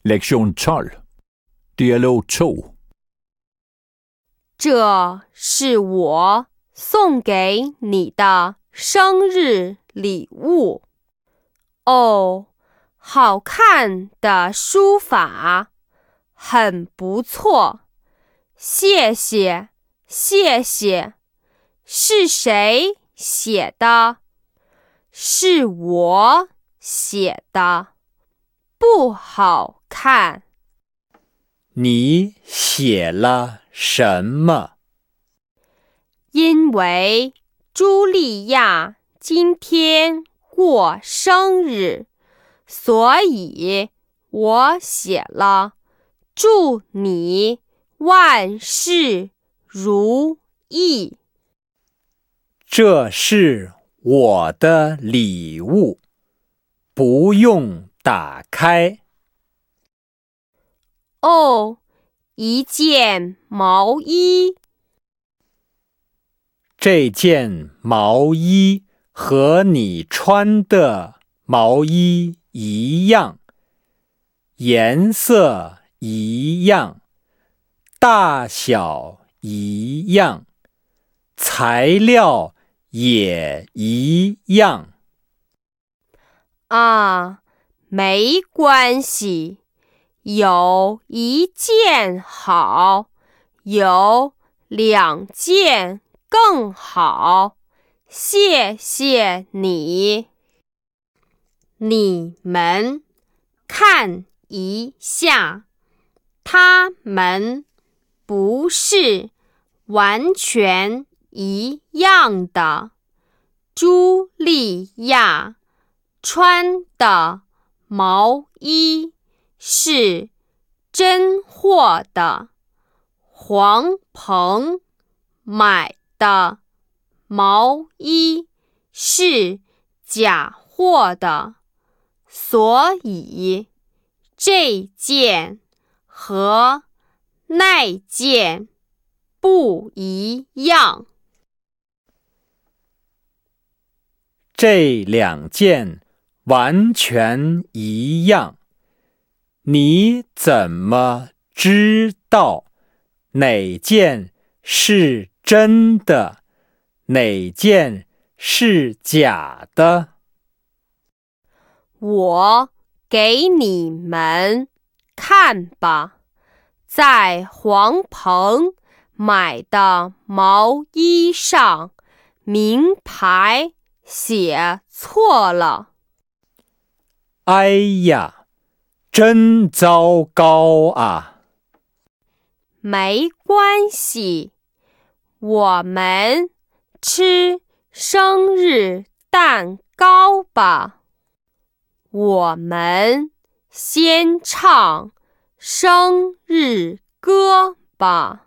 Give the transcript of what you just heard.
Lektion 12 Dialog 2 这是我送给你的生日礼物。哦，好看的书法，很不错，谢谢，谢谢。是谁写的？是我写的，不好看。 你写了什么？ 因为茱莉亚今天过生日，所以我写了祝你万事如意。 这是我的礼物，不用打开。 哦，一件毛衣。 这件毛衣和你穿的毛衣一样，颜色一样，大小一样，材料也一样。 啊，没关系，有一件好，有2件更好，谢谢你。你们看一下，它们不是完全一样的。茱莉亚穿的毛衣是真货的，黄鹏买的毛衣是假货的，所以这件和那件不一样。 这2件完全一样，你怎么知道哪件是真的，哪件是假的？ 我给你们看吧，在黄鹏买的毛衣上，名牌写错了。 哎呀，真糟糕啊！ 没关系，我们吃生日蛋糕吧。我们先唱生日歌吧。